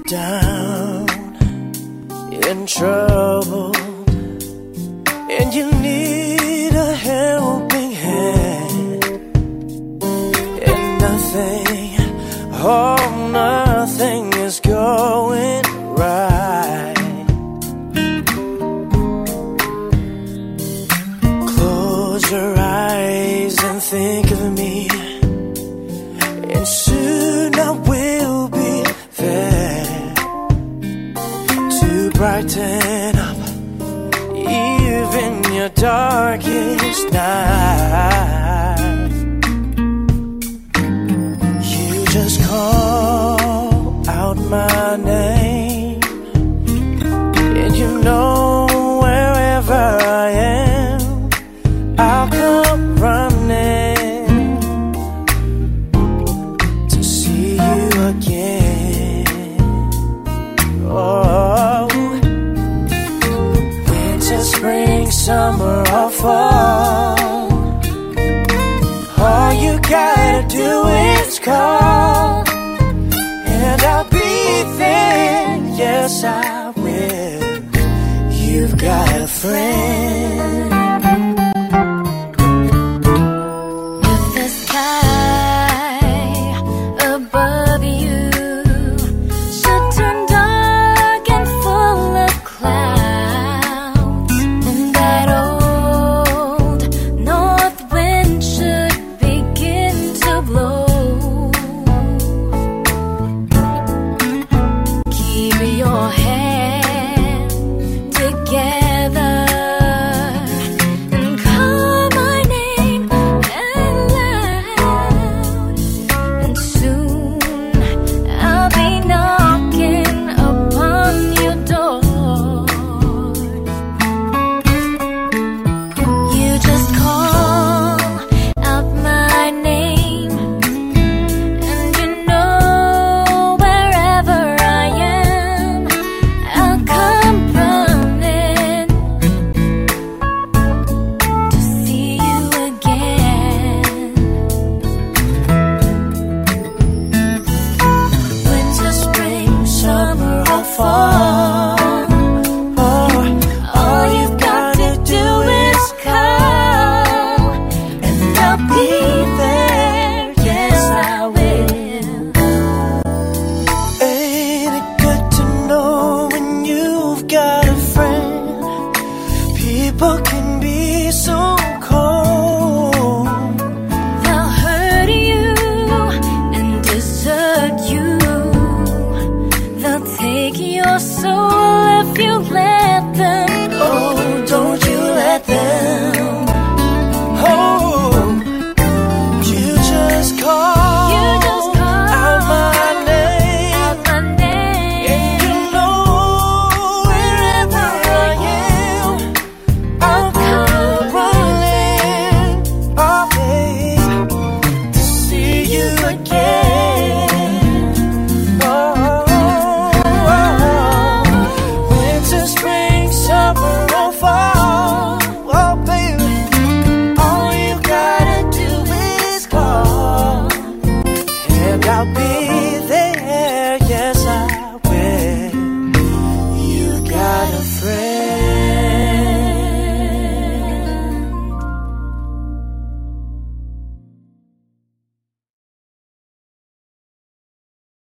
down in trouble and you need a helping hand, and nothing, oh nothing is going right. Close your eyes and think of me, and soon I will be there to brighten up even your darkest night. You just call out my name, and you know wherever I am, I'll come running to see you again. Oh, winter, spring, summer or fall, all you gotta do is call, and I'll be there. Yes, I will. You've got a friend. If the sky above you should turn dark and full of clouds, and that old north wind should begin to blow, keep your hand together and call my name out loud, and soon I'll be knocking upon your door. You just call out my name, and you know wherever I am, I'll come running to see you again. Winter, spring, summer or fall, all you've got to do is call, and I'll be there. Yes, I will. Ain't it good to know when you've got a friend? People can be so cold. They'll hurt you and desert you. They'll take your soul if you let